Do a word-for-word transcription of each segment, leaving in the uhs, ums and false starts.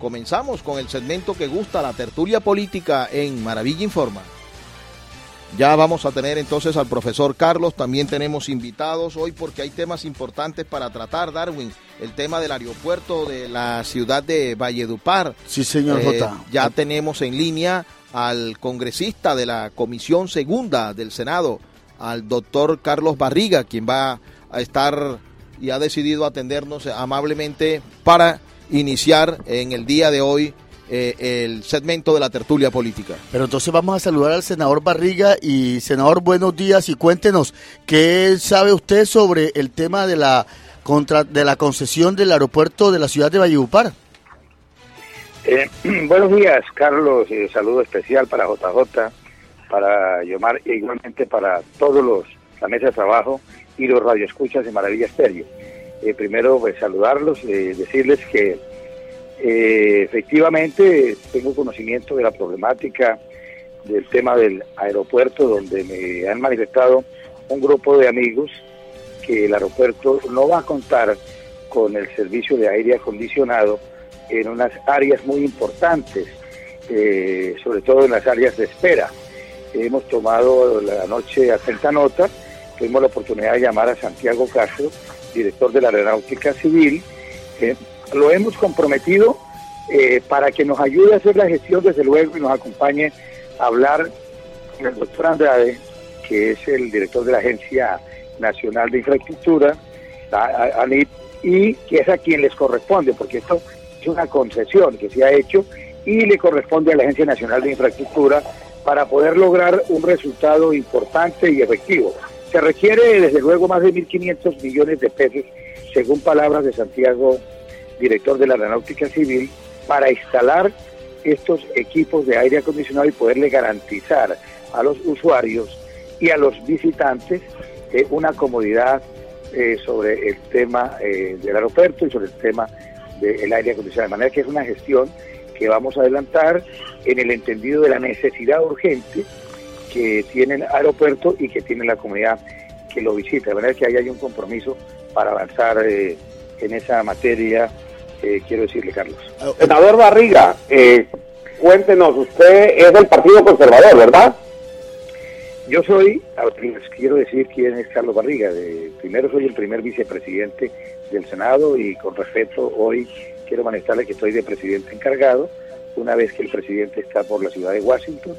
comenzamos con el segmento que gusta, la tertulia política en Maravilla Informa. Ya vamos a tener entonces al profesor Carlos, también tenemos invitados hoy porque hay temas importantes para tratar, Darwin, el tema del aeropuerto de la ciudad de Valledupar. Sí, señor eh, J. Ya tenemos en línea al congresista de la Comisión Segunda del Senado, al doctor Carlos Barriga, quien va a estar y ha decidido atendernos amablemente para iniciar en el día de hoy Eh, el segmento de la tertulia política. Pero entonces vamos a saludar al senador Barriga. Y senador, buenos días y cuéntenos, ¿qué sabe usted sobre el tema de la contra de la concesión del aeropuerto de la ciudad de Valledupar? Eh, buenos días, Carlos, eh, saludo especial para J J, para Yomar e igualmente para todos los, la mesa de trabajo y los radioescuchas de Maravilla Estéreo. Eh, primero, pues saludarlos, eh, decirles que Eh, efectivamente tengo conocimiento de la problemática del tema del aeropuerto, donde me han manifestado un grupo de amigos que el aeropuerto no va a contar con el servicio de aire acondicionado en unas áreas muy importantes, eh, sobre todo en las áreas de espera. Hemos tomado la noche atenta nota, tuvimos la oportunidad de llamar a Santiago Castro, director de la Aeronáutica Civil. eh, Lo hemos comprometido eh, para que nos ayude a hacer la gestión, desde luego, y nos acompañe a hablar con el doctor Andrade, que es el director de la Agencia Nacional de Infraestructura, la ANIT, y que es a quien les corresponde, porque esto es una concesión que se ha hecho y le corresponde a la Agencia Nacional de Infraestructura para poder lograr un resultado importante y efectivo. Se requiere, desde luego, más de mil quinientos millones de pesos, según palabras de Santiago, director de la Aeronáutica Civil, para instalar estos equipos de aire acondicionado y poderle garantizar a los usuarios y a los visitantes eh, una comodidad eh, sobre el tema eh, del aeropuerto y sobre el tema del aire acondicionado. De manera que es una gestión que vamos a adelantar en el entendido de la necesidad urgente que tiene el aeropuerto y que tiene la comunidad que lo visita. De manera que ahí hay un compromiso para avanzar eh, en esa materia. Eh, quiero decirle, Carlos. Senador Barriga, eh, cuéntenos, usted es del Partido Conservador, ¿verdad? Yo soy, les quiero decir quién es Carlos Barriga. De, primero soy el primer vicepresidente del Senado y con respeto hoy quiero manifestarle que estoy de presidente encargado, una vez que el presidente está por la ciudad de Washington,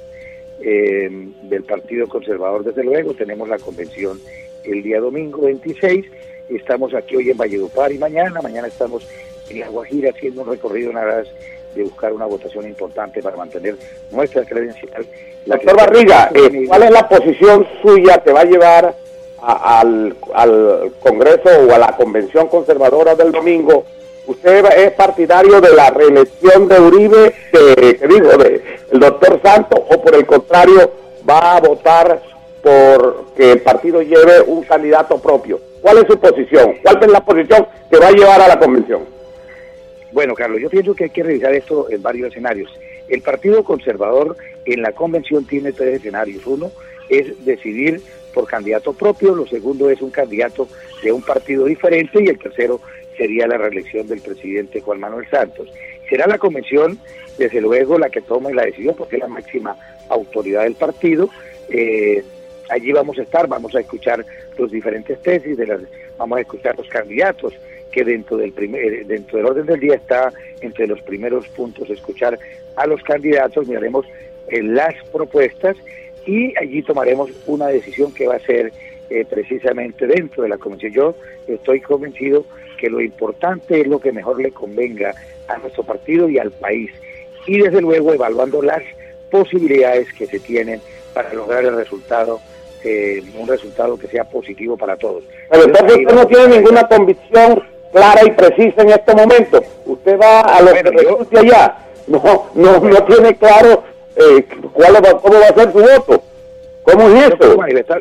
eh, del Partido Conservador. Desde luego tenemos la convención el día domingo veintiséis, estamos aquí hoy en Valledupar y mañana, mañana estamos en La Guajira haciendo un recorrido en aras de buscar una votación importante para mantener nuestra credencial. Doctor Barriga, eh, ¿cuál es la posición suya que va a llevar a, al, al Congreso o a la Convención Conservadora del domingo? ¿Usted es partidario de la reelección de Uribe, que, que digo, de el doctor Santos, o por el contrario va a votar por que el partido lleve un candidato propio? ¿Cuál es su posición? ¿Cuál es la posición que va a llevar a la convención? Bueno, Carlos, yo pienso que hay que revisar esto en varios escenarios. El Partido Conservador en la convención tiene tres escenarios. Uno es decidir por candidato propio, lo segundo es un candidato de un partido diferente y el tercero sería la reelección del presidente Juan Manuel Santos. Será la convención, desde luego, la que tome la decisión porque es la máxima autoridad del partido. Eh, allí vamos a estar, vamos a escuchar los diferentes tesis, de las, vamos a escuchar los candidatos, que dentro del primer, dentro del orden del día está entre los primeros puntos escuchar a los candidatos, miraremos eh, las propuestas y allí tomaremos una decisión que va a ser eh, precisamente dentro de la convención. Yo estoy convencido que lo importante es lo que mejor le convenga a nuestro partido y al país, y desde luego evaluando las posibilidades que se tienen para lograr el resultado, eh, un resultado que sea positivo para todos. Pero entonces usted no tiene ninguna convicción clara y precisa en este momento. Usted va a lo bueno, que resulte allá. No, no, no tiene claro eh, cuál va, cómo va a ser su voto. ¿Cómo es eso?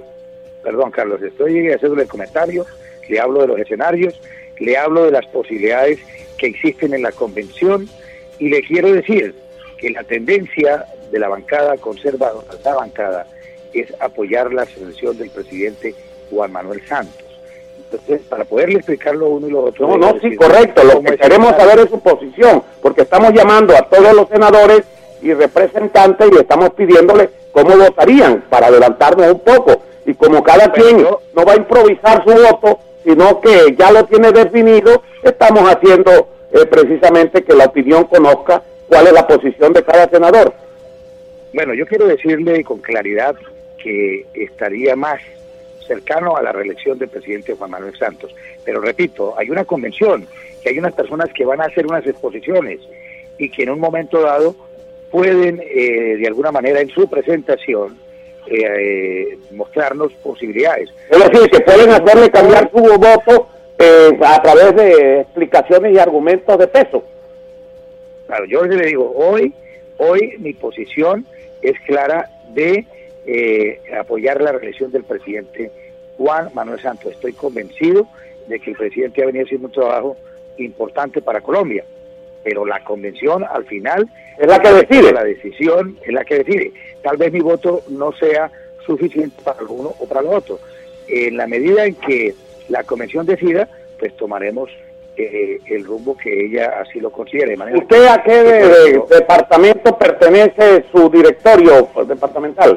Perdón, Carlos, estoy haciendo el comentario, le hablo de los escenarios, le hablo de las posibilidades que existen en la convención y le quiero decir que la tendencia de la bancada conservadora, la bancada, es apoyar la selección del presidente Juan Manuel Santos. Entonces, para poderle explicar lo uno y lo otro... No, no, sí, correcto. Lo que queremos saber es su posición, porque estamos llamando a todos los senadores y representantes y estamos pidiéndoles cómo votarían para adelantarnos un poco. Y como cada quien no va a improvisar su voto, sino que ya lo tiene definido, estamos haciendo eh, precisamente que la opinión conozca cuál es la posición de cada senador. Bueno, yo quiero decirle con claridad que estaría más cercano a la reelección del presidente Juan Manuel Santos. Pero repito, hay una convención, que hay unas personas que van a hacer unas exposiciones y que en un momento dado pueden, eh, de alguna manera, en su presentación, eh, eh, mostrarnos posibilidades. Es decir, que pueden hacerle cambiar su voto eh, a través de explicaciones y argumentos de peso. Claro, yo le digo, hoy, hoy mi posición es clara de eh, apoyar la reelección del presidente Juan Manuel Santos. Estoy convencido de que el presidente ha venido haciendo un trabajo importante para Colombia, pero la convención al final es la que decide. La decisión es la que decide. Tal vez mi voto no sea suficiente para lo uno o para lo otro. En la medida en que la convención decida, pues tomaremos eh, el rumbo que ella así lo considere. De manera ¿Usted a qué de, de, departamento pertenece su directorio departamental?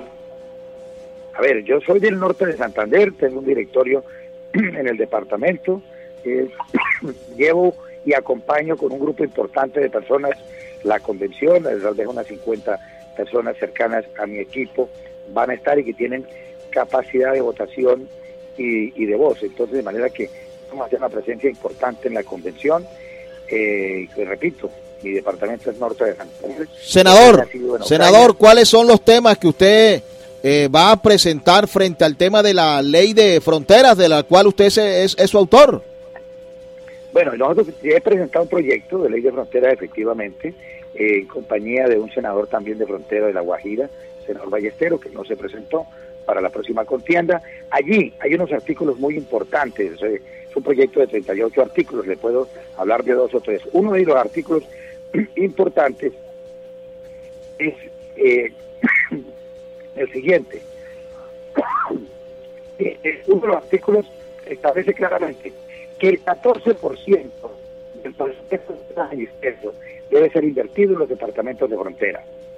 A ver, yo soy del norte de Santander, tengo un directorio en el departamento, eh, llevo y acompaño con un grupo importante de personas la convención, alrededor de unas cincuenta personas cercanas a mi equipo van a estar y que tienen capacidad de votación y, y de voz. Entonces, de manera que vamos a hacer una presencia importante en la convención. Eh, y repito, mi departamento es norte de Santander. Senador, senador, ¿cuáles son los temas que usted eh, va a presentar frente al tema de la ley de fronteras, de la cual usted es, es, es su autor? Bueno, nosotros he presentado un proyecto de ley de fronteras, efectivamente, eh, en compañía de un senador también de frontera de La Guajira, senador Ballestero, que no se presentó para la próxima contienda. Allí hay unos artículos muy importantes, eh, es un proyecto de treinta y ocho artículos, le puedo hablar de dos o tres. Uno de los artículos importantes es eh, el siguiente. Uno de los artículos establece claramente que el catorce por ciento del presupuesto del ministerio debe ser invertido en los departamentos de frontera.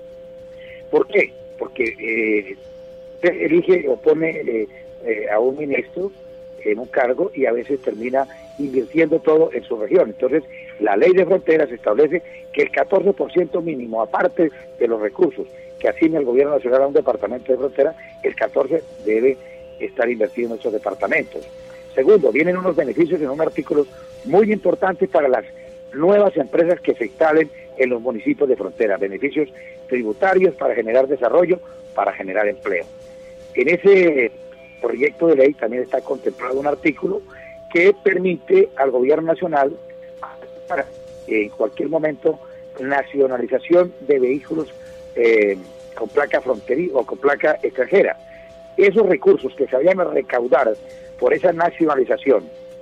¿Por qué? Porque eh, usted elige o pone eh, eh, a un ministro en un cargo y a veces termina invirtiendo todo en su región. Entonces, la ley de fronteras establece que el catorce por ciento mínimo, aparte de los recursos que asigne el gobierno nacional a un departamento de frontera, el catorce por ciento debe estar invertido en esos departamentos. Segundo, vienen unos beneficios en un artículo muy importante para las nuevas empresas que se instalen en los municipios de frontera, beneficios tributarios para generar desarrollo, para generar empleo. En ese proyecto de ley también está contemplado un artículo que permite al gobierno nacional para en cualquier momento nacionalización de vehículos eh, con placa fronteriza o con placa extranjera. Esos recursos que se vayan a recaudar por esa nacionalización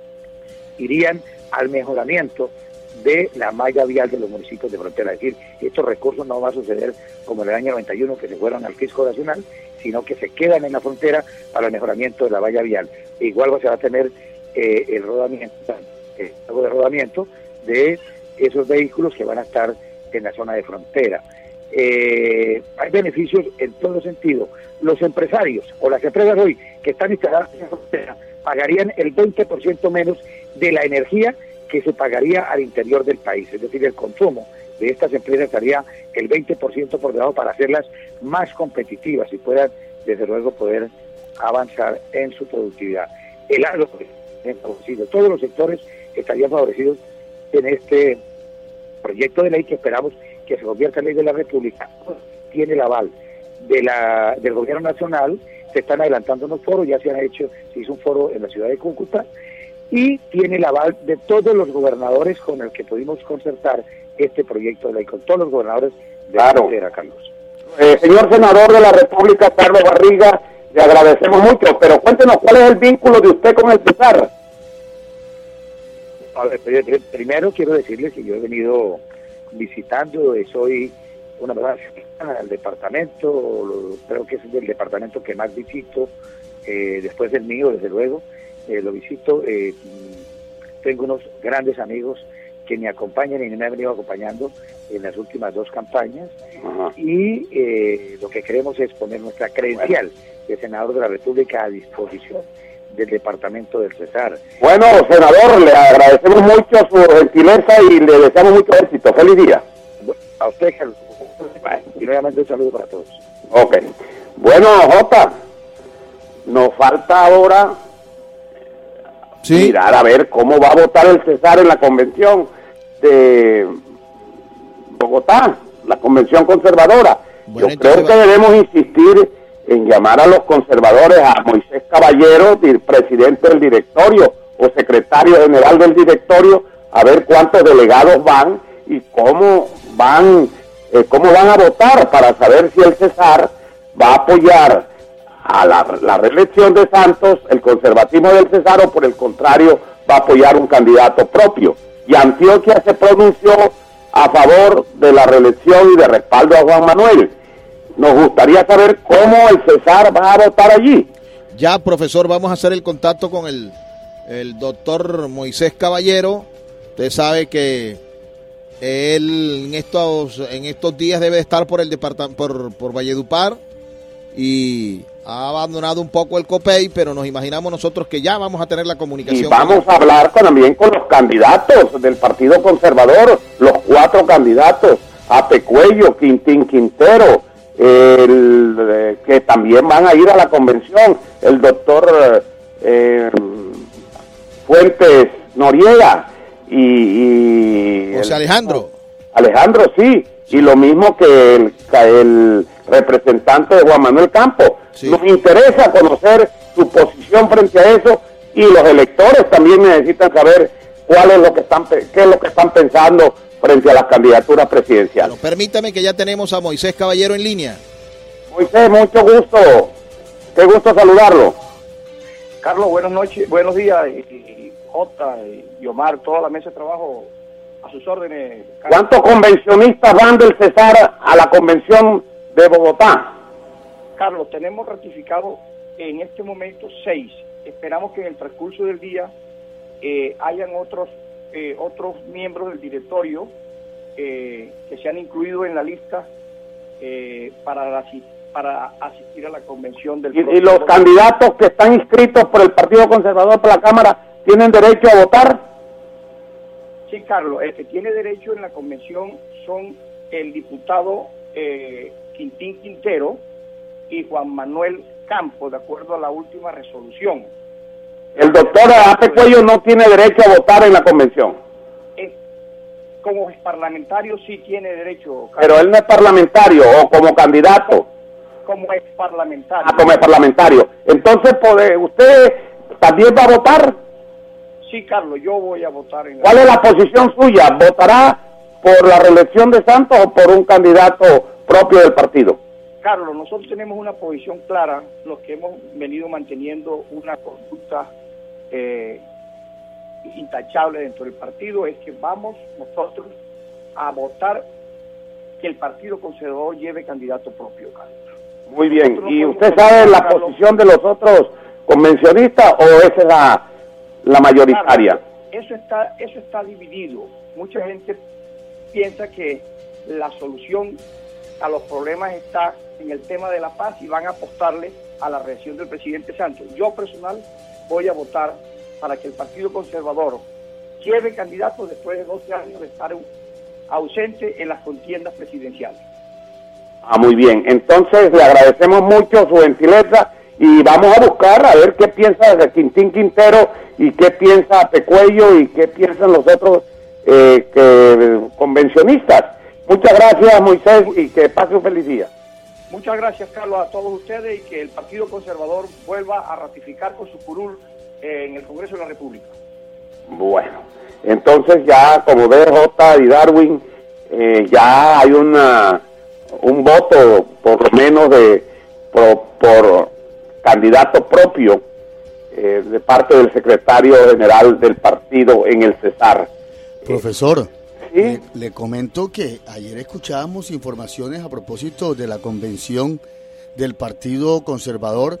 irían al mejoramiento de la malla vial de los municipios de frontera. Es decir, estos recursos no van a suceder como en el año noventa y uno, que se fueron al fisco nacional, sino que se quedan en la frontera para el mejoramiento de la malla vial. E igual se va a tener eh, el rodamiento, el pago de rodamiento de esos vehículos que van a estar en la zona de frontera. Eh, hay beneficios en todo sentido. Los empresarios o las empresas hoy que están instaladas en la frontera pagarían el veinte por ciento menos de la energía que se pagaría al interior del país. Es decir, el consumo de estas empresas estaría el veinte por ciento por debajo para hacerlas más competitivas y puedan, desde luego, poder avanzar en su productividad. El agro es favorecido. Todos los sectores estarían favorecidos en este proyecto de ley que esperamos que se convierta en ley de la República. Tiene el aval de la del gobierno nacional. Se están adelantando unos foros, ya se han hecho, se hizo un foro en la ciudad de Cúcuta, y tiene el aval de todos los gobernadores con el que pudimos concertar este proyecto de ley, con todos los gobernadores de claro. la frontera, Carlos. Eh, señor senador de la República, Carlos Barriga, le agradecemos mucho, pero cuéntenos cuál es el vínculo de usted con el Cesar. A ver, primero quiero decirles que yo he venido visitando, soy una persona cercana al departamento, creo que es el departamento que más visito, eh, después del mío, desde luego, eh, lo visito. Eh, tengo unos grandes amigos que me acompañan y me han venido acompañando en las últimas dos campañas. Ajá. Y eh, lo que queremos es poner nuestra credencial de senador de la República a disposición del departamento del Cesar. Bueno, senador, le agradecemos mucho su gentileza y le deseamos mucho éxito. Feliz día. A usted, y nuevamente un saludo para todos. Ok. Bueno, Jota, nos falta ahora sí. mirar a ver cómo va a votar el Cesar en la convención de Bogotá, la convención conservadora. Bueno, Yo creo que va. debemos insistir en llamar a los conservadores, a Moisés Caballero, presidente del directorio o secretario general del directorio, a ver cuántos delegados van y cómo van, eh, cómo van a votar para saber si el Cesar va a apoyar a la, la reelección de Santos, el conservatismo del Cesar, o por el contrario va a apoyar un candidato propio. Y Antioquia se pronunció a favor de la reelección y de respaldo a Juan Manuel. Nos gustaría saber cómo el Cesar va a votar allí. Ya, profesor, vamos a hacer el contacto con el, el doctor Moisés Caballero. Usted sabe que él en estos en estos días debe estar por el departamento por, por Valledupar y ha abandonado un poco el COPEI, pero nos imaginamos nosotros que ya vamos a tener la comunicación. Y vamos a hablar con, también con los candidatos del Partido Conservador, los cuatro candidatos, Apecuello, Quintín Quintero, el, eh, que también van a ir a la convención, el doctor eh, Fuentes Noriega y, y José el, Alejandro. Alejandro, sí, y lo mismo que el, el representante de Juan Manuel Campos. Sí. Nos interesa conocer su posición frente a eso y los electores también necesitan saber cuál es lo que están, qué es lo que están pensando frente a las candidaturas presidenciales. Bueno, permítame que ya tenemos a Moisés Caballero en línea. Moisés, mucho gusto. Qué gusto saludarlo. Carlos, buenas noches, buenos días. Y, y Jota y Omar, toda la mesa de trabajo a sus órdenes. Carlos. ¿Cuántos convencionistas van del Cesar a la convención de Bogotá? Carlos, tenemos ratificado en este momento seis. Esperamos que en el transcurso del día eh, hayan otros eh, otros miembros del directorio eh, que se han incluido en la lista eh, para, la, para asistir a la convención del... ¿Y, y los candidatos que están inscritos por el Partido Conservador por la Cámara tienen derecho a votar? Sí, Carlos, el que tiene derecho en la convención son el diputado eh, Quintín Quintero y Juan Manuel Campos, de acuerdo a la última resolución. El doctor Apecuello no tiene derecho a votar en la convención. Es, como parlamentario sí tiene derecho. Carlos. Pero él no es parlamentario o como candidato. Como es parlamentario. Ah, como es parlamentario. Entonces, ¿usted también va a votar? Sí, Carlos, yo voy a votar. En la... ¿Cuál es la posición suya? ¿Votará por la reelección de Santos o por un candidato propio del partido? Carlos, nosotros tenemos una posición clara, los que hemos venido manteniendo una conducta eh, intachable dentro del partido, es que vamos nosotros a votar que el Partido Conservador lleve candidato propio, Carlos. Muy bien, no ¿y usted sabe la Carlos, posición de los otros convencionistas o esa es la, la mayoritaria? Carlos, eso está, eso está dividido. Mucha gente piensa que la solución a los problemas está en el tema de la paz y van a apostarle a la reelección del presidente Santos. Yo personal voy a votar para que el Partido Conservador lleve candidatos después de doce años de estar ausente en las contiendas presidenciales. Ah, muy bien. Entonces le agradecemos mucho su gentileza y vamos a buscar a ver qué piensa de Quintín Quintero y qué piensa Pecuello y qué piensan los otros eh, que, convencionistas. Muchas gracias, Moisés, y que pase un feliz día. Muchas gracias, Carlos, a todos ustedes y que el Partido Conservador vuelva a ratificar con su curul eh, en el Congreso de la República. Bueno, entonces ya como D J y Darwin, eh, ya hay una un voto por lo menos de por, por candidato propio eh, de parte del secretario general del partido en el Cesar. Profesor. ¿Sí? Le, le comento que ayer escuchábamos informaciones a propósito de la convención del Partido Conservador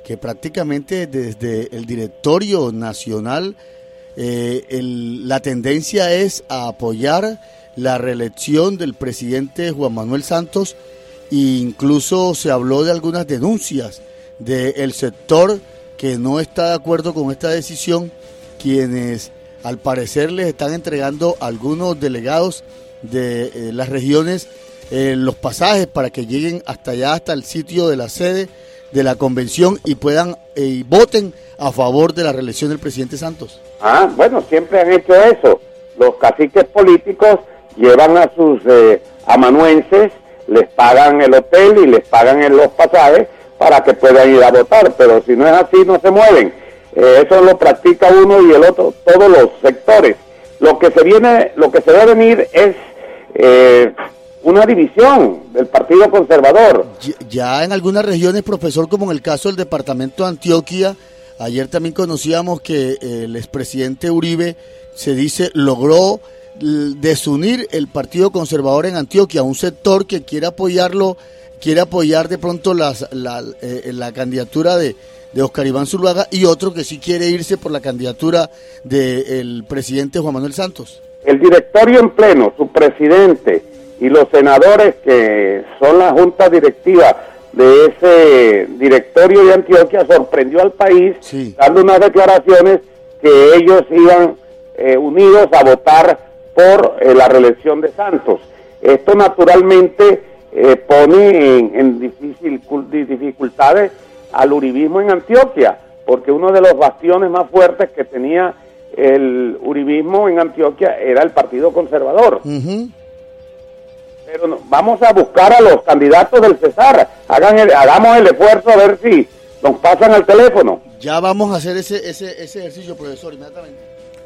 que prácticamente desde el directorio nacional eh, el, la tendencia es a apoyar la reelección del presidente Juan Manuel Santos, e incluso se habló de algunas denuncias del sector que no está de acuerdo con esta decisión, quienes al parecer les están entregando a algunos delegados de eh, las regiones eh, los pasajes para que lleguen hasta allá, hasta el sitio de la sede de la convención y puedan eh, y voten a favor de la reelección del presidente Santos. Ah, bueno, siempre han hecho eso. Los caciques políticos llevan a sus eh, amanuenses, les pagan el hotel y les pagan los pasajes para que puedan ir a votar, pero si no es así no se mueven. Eh, eso lo practica uno y el otro, todos los sectores. Lo que se viene, lo que se va a venir es eh, una división del Partido Conservador. Ya en algunas regiones, profesor, como en el caso del departamento de Antioquia, ayer también conocíamos que el expresidente Uribe, se dice, logró desunir el Partido Conservador en Antioquia, un sector que quiere apoyarlo, quiere apoyar de pronto las, la, eh, la candidatura de, de Oscar Iván Zuluaga, y otro que sí quiere irse por la candidatura del presidente Juan Manuel Santos. El directorio en pleno, su presidente y los senadores que son la junta directiva de ese directorio de Antioquia sorprendió al país, sí, dando unas declaraciones que ellos iban eh, unidos a votar por eh, la reelección de Santos. Esto naturalmente eh, pone en, en difícil, dificultades al uribismo en Antioquia, porque uno de los bastiones más fuertes que tenía el uribismo en Antioquia era el Partido Conservador. Uh-huh. Pero no, vamos a buscar a los candidatos del Cesar, hagan el, hagamos el esfuerzo a ver si nos pasan al teléfono. Ya vamos a hacer ese, ese, ese ejercicio, profesor, inmediatamente.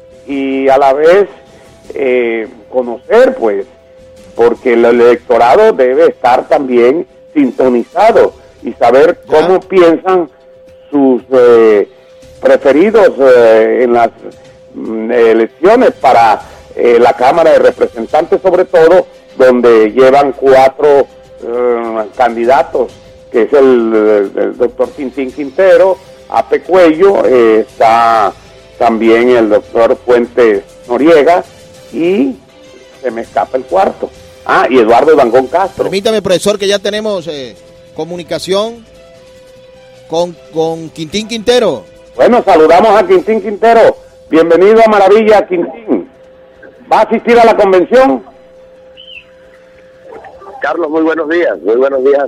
Y a la vez eh, conocer, pues, porque el electorado debe estar también sintonizado y saber ¿Ya? cómo piensan sus eh, preferidos eh, en las mm, elecciones para eh, la Cámara de Representantes, sobre todo, donde llevan cuatro eh, candidatos, que es el, el, el doctor Quintín Quintero, Ape Cuello, eh, está también el doctor Fuentes Noriega, y se me escapa el cuarto. Ah, y Eduardo Dangón Castro. Permítame, profesor, que ya tenemos eh, comunicación con, con Quintín Quintero. Bueno, saludamos a Quintín Quintero. Bienvenido a Maravilla, Quintín. ¿Va a asistir a la convención? Carlos, muy buenos días, muy buenos días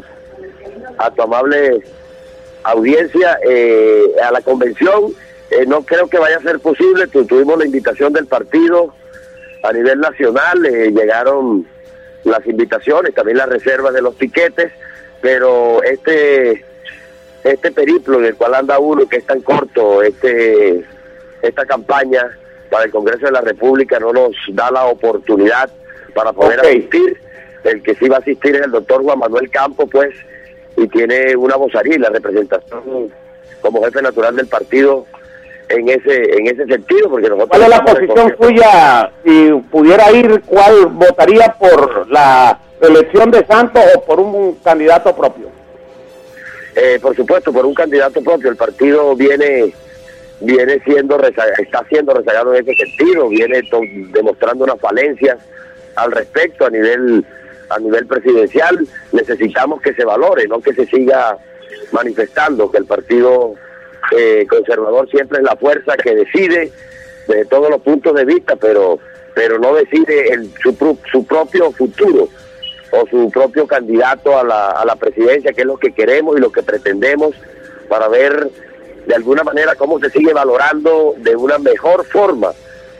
a tu amable audiencia. Eh, a la convención eh, no creo que vaya a ser posible. Tu, tuvimos la invitación del partido a nivel nacional, eh, llegaron las invitaciones, también las reservas de los piquetes, pero este este periplo en el cual anda uno, que es tan corto, este esta campaña para el Congreso de la República no nos da la oportunidad para poder okay. asistir. El que sí va a asistir es el doctor Juan Manuel Campos, pues, y tiene una vocería y la representación como jefe natural del partido en ese en ese sentido, porque nosotros... ¿Cuál es la posición suya? Si pudiera ir, ¿cuál votaría por la elección de Santos o por un candidato propio? Eh, por supuesto, por un candidato propio. El partido viene viene siendo rezagado, está siendo rezagado en ese sentido, viene to- demostrando unas falencias al respecto a nivel a nivel presidencial. Necesitamos que se valore, no que se siga manifestando que el partido eh, conservador siempre es la fuerza que decide desde todos los puntos de vista, pero pero no decide el, su, su propio futuro o su propio candidato a la, a la presidencia, que es lo que queremos y lo que pretendemos, para ver de alguna manera cómo se sigue valorando de una mejor forma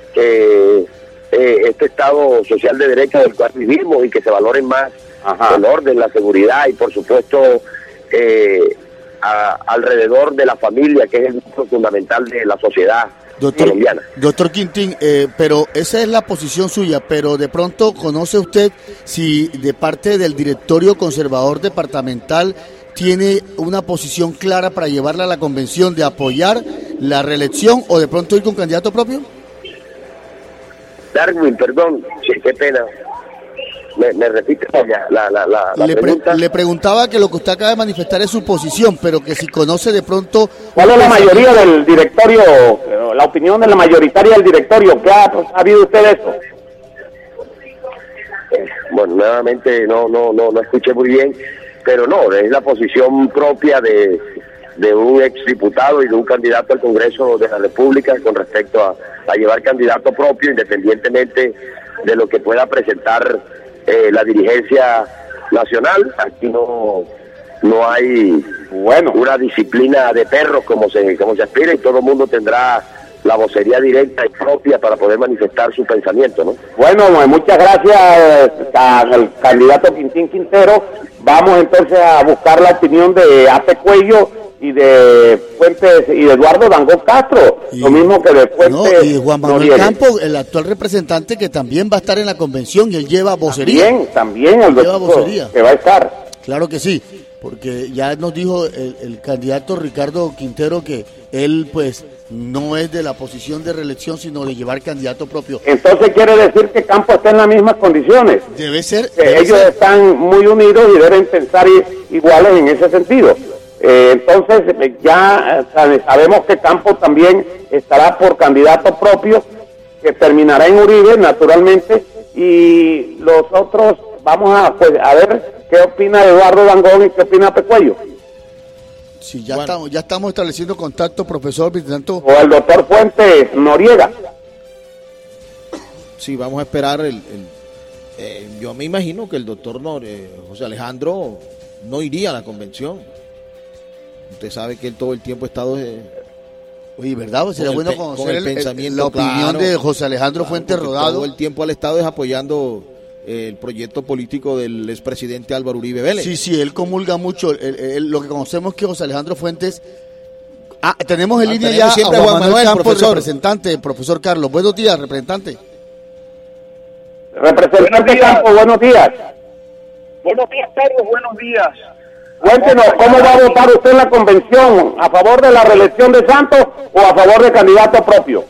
que eh, este Estado social de derecho del cual vivimos, y que se valoren más Ajá. el orden, la seguridad y por supuesto eh, a, alrededor de la familia, que es el núcleo fundamental de la sociedad doctor, colombiana. Doctor Quintín, eh, pero esa es la posición suya, pero de pronto conoce usted si de parte del directorio conservador departamental tiene una posición clara para llevarla a la convención de apoyar la reelección o de pronto ir con candidato propio. Darwin, perdón, sí, qué pena. me, me repite la, la, la, la, la le, pre pregunta. Le preguntaba que lo que usted acaba de manifestar es su posición, pero que si conoce de pronto... ¿Cuál es la mayoría del directorio, la opinión de la mayoritaria del directorio? ¿Qué ha sabido usted de eso? Bueno, nuevamente no, no, no, no escuché muy bien, pero no, es la posición propia de, de un exdiputado y de un candidato al Congreso de la República con respecto a, a llevar candidato propio, independientemente de lo que pueda presentar eh, la dirigencia nacional. Aquí no, no hay bueno una disciplina de perros como se, como se aspira, y todo el mundo tendrá la vocería directa y propia para poder manifestar su pensamiento, ¿no? Bueno, muchas gracias al candidato Quintín Quintero. Vamos entonces a buscar la opinión de Ape Cuello y de Fuentes y de Eduardo Dangond Castro, y, lo mismo que de Fuentes. No, y Juan Manuel Campos, el actual representante, que también va a estar en la convención, y él lleva vocería. También, también el lleva vocería. Que va a estar. Claro que sí, porque ya nos dijo el, el candidato Ricardo Quintero que él pues no es de la posición de reelección, sino de llevar candidato propio. Entonces quiere decir que Campos está en las mismas condiciones. Debe ser. Que debe ellos ser. están muy unidos y deben pensar iguales en ese sentido. Eh, entonces ya sabemos que Campos también estará por candidato propio, que terminará en Uribe, naturalmente, y los otros vamos a, pues, a ver qué opina Eduardo Dangond y qué opina Ape Cuello. Sí, ya, Bueno. estamos, ya estamos estableciendo contacto, profesor. Tanto... O el doctor Fuentes Noriega. Sí, vamos a esperar. El, el eh, yo me imagino que el doctor Nor, eh, José Alejandro no iría a la convención. Usted sabe que él todo el tiempo ha estado... Eh, Oye, ¿verdad? Sería con bueno el pe- conocer con el el- el- pensamiento, la opinión claro, de José Alejandro claro, Fuentes porque Rodado. Todo el tiempo al Estado es apoyando eh, el proyecto político del expresidente Álvaro Uribe Vélez. Sí, sí, él comulga mucho. Él- él- lo que conocemos es que José Alejandro Fuentes... Ah, tenemos en Ah, línea tenemos ya siempre a a Juan Juan Manuel Manuel, Campos, profesor. representante, profesor Carlos. Buenos días, representante. Representante Campos, buenos días. Buenos días, Carlos, buenos días. Cuéntenos, ¿cómo va a votar usted en la convención? ¿A favor de la reelección de Santos o a favor de candidato propio?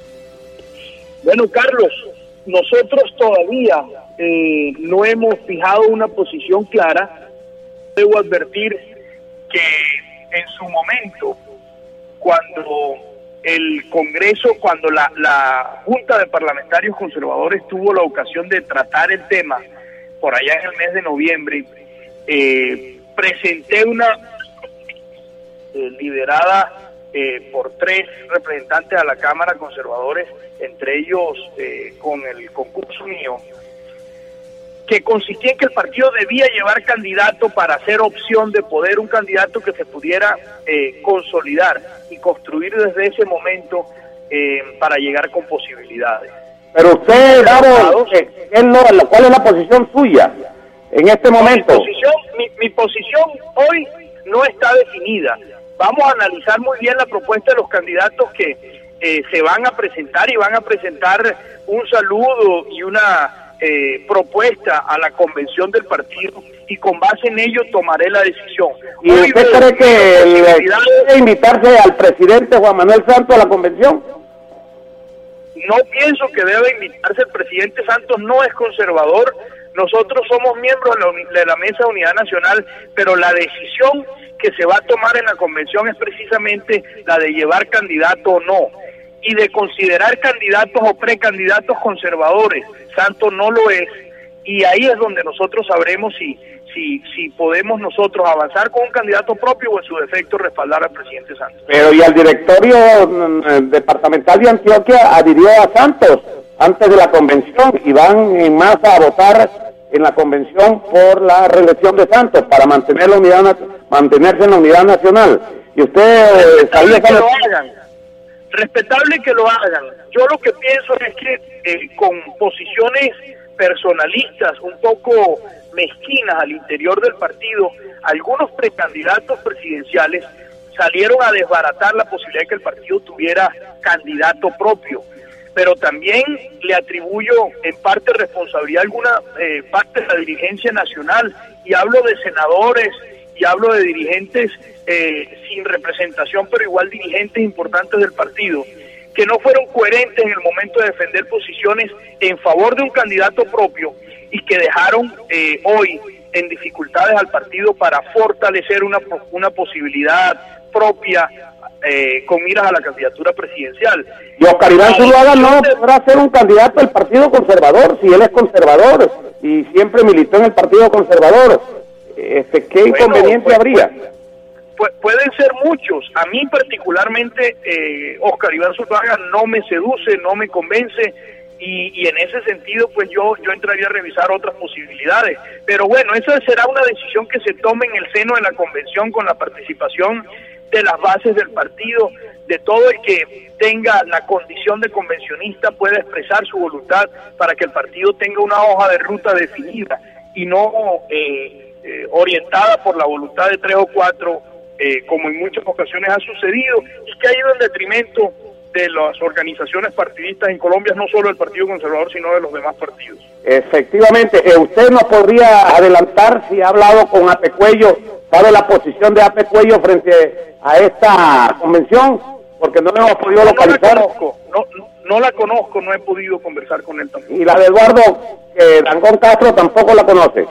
Bueno, Carlos, nosotros todavía eh, no hemos fijado una posición clara. Debo advertir que en su momento, cuando el Congreso, cuando la, la Junta de Parlamentarios Conservadores tuvo la ocasión de tratar el tema, por allá en el mes de noviembre, eh, presenté una eh, liderada eh, por tres representantes a la Cámara Conservadores, entre ellos eh, con el concurso mío, que consistía en que el partido debía llevar candidato para hacer opción de poder, un candidato que se pudiera eh, consolidar y construir desde ese momento eh, para llegar con posibilidades. Pero usted, Gabo, ¿qué es lo- ¿cuál es la posición suya en este momento? Mi posición, mi, mi posición hoy no está definida. Vamos a analizar muy bien la propuesta de los candidatos que eh, se van a presentar y van a presentar un saludo y una eh, propuesta a la convención del partido, y con base en ello tomaré la decisión. ¿Y Hoy usted veo cree que le posibilidades. debe invitarse al presidente Juan Manuel Santos a la convención? No pienso que debe invitarse el presidente Santos, no es conservador. Nosotros somos miembros de la, uni- de la Mesa de Unidad Nacional, pero la decisión que se va a tomar en la convención es precisamente la de llevar candidato o no, y de considerar candidatos o precandidatos conservadores. Santos no lo es, y ahí es donde nosotros sabremos si, si, si podemos nosotros avanzar con un candidato propio o en su defecto respaldar al presidente Santos. Pero y al directorio mm, departamental de Antioquia adhirió a Santos antes de la convención y van en masa a votar en la convención por la reelección de Santos para mantener la unidad na- mantenerse en la unidad nacional. Y usted eh, sabía Respetable que que lo hagan, respetable que lo hagan. Yo lo que pienso es que eh, con posiciones personalistas un poco mezquinas al interior del partido, algunos precandidatos presidenciales salieron a desbaratar la posibilidad de que el partido tuviera candidato propio, pero también le atribuyo en parte responsabilidad a alguna eh, parte de la dirigencia nacional, y hablo de senadores y hablo de dirigentes eh, sin representación, pero igual dirigentes importantes del partido, que no fueron coherentes en el momento de defender posiciones en favor de un candidato propio y que dejaron eh, hoy en dificultades al partido para fortalecer una, una posibilidad propia eh, con miras a la candidatura presidencial. Y Oscar Iván Zuluaga no podrá ser un candidato del Partido Conservador, si él es conservador y siempre militó en el Partido Conservador. Este, ¿qué bueno, inconveniente pues, habría? Pues, pueden ser muchos. A mí particularmente, eh, Oscar Iván Zuluaga no me seduce, no me convence, y, y en ese sentido, pues yo, yo entraría a revisar otras posibilidades. Pero bueno, esa será una decisión que se tome en el seno de la convención con la participación de las bases del partido, de todo el que tenga la condición de convencionista pueda expresar su voluntad para que el partido tenga una hoja de ruta definida y no eh, eh, orientada por la voluntad de tres o cuatro, eh, como en muchas ocasiones ha sucedido, y que ha ido en detrimento de las organizaciones partidistas en Colombia, no solo del Partido Conservador, sino de los demás partidos. Efectivamente, eh, usted nos podría adelantar si ha hablado con Ape Cuello, sabe la posición de Ape Cuello frente a esta convención, porque no hemos podido no, localizar. No la conozco, no, no, no la conozco, no he podido conversar con él tampoco. Y la de Eduardo eh, Dangón Castro tampoco la conoce.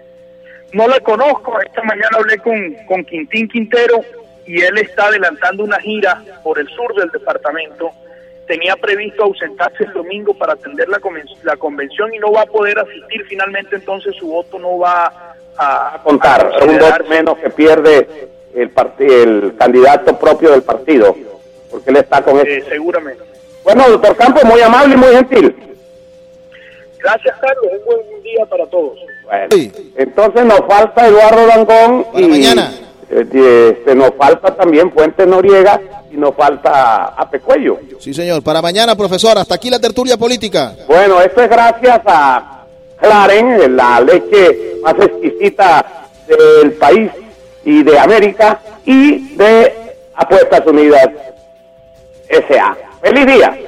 No la conozco, esta mañana hablé con, con Quintín Quintero, y él está adelantando una gira por el sur del departamento. Tenía previsto ausentarse el domingo para atender la, conven la convención y no va a poder asistir. Finalmente, entonces, su voto no va a, a contar. Es un voto menos que pierde el, el candidato propio del partido, porque él está con eh, eso. Seguramente. Bueno, doctor Campos, muy amable y muy gentil. Gracias, Carlos. Un buen día para todos. Bueno, sí. Entonces nos falta Eduardo Dangón para y... mañana. Este, nos falta también Fuentes Noriega y nos falta Ape Cuello. Sí, señor. Para mañana, profesor. Hasta aquí la tertulia política. Bueno, esto es gracias a Claren, la leche más exquisita del país y de América, y de Apuestas Unidas S A. ¡Feliz día!